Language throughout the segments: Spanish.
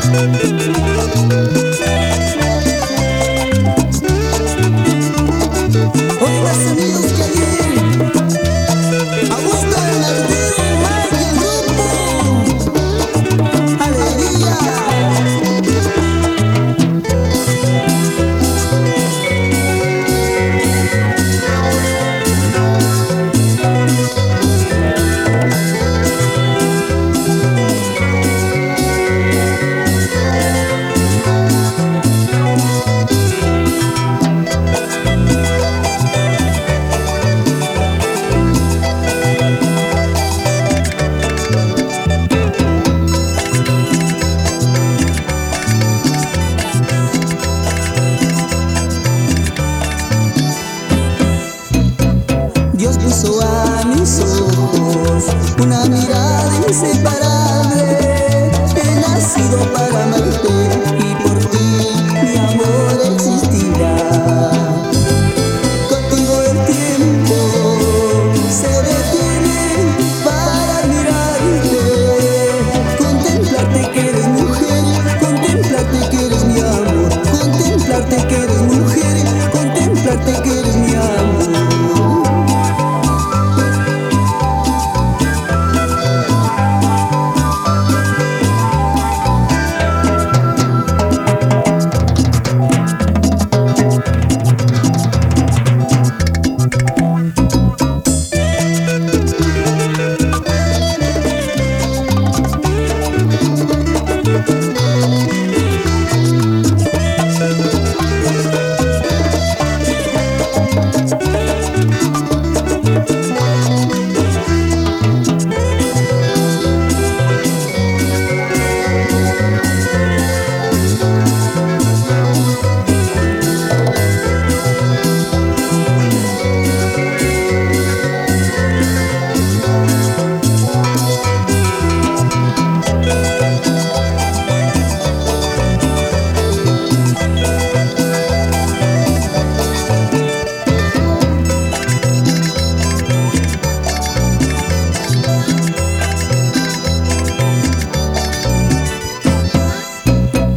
Oiga, sonidos que ayer Augusto Bernardino y el grupo Alegría. Dios puso a mis ojos una mirada inseparable. He nacido para amarte y por ti mi amor existirá. Contigo el tiempo se detiene para mirarte, contemplarte que eres mujer, contemplarte que eres mi amor, contemplarte que eres mujer, contemplarte que eres mi amor.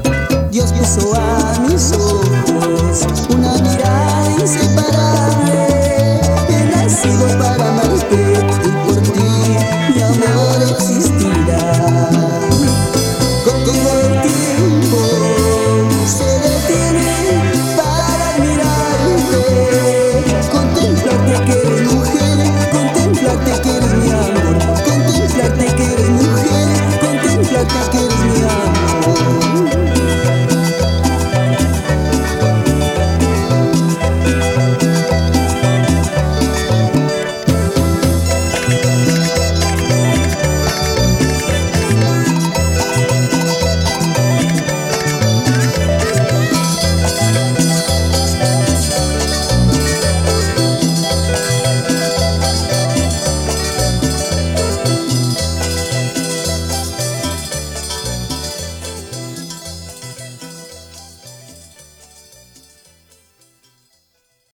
Dios puso a mis ojos una mirada inseparable.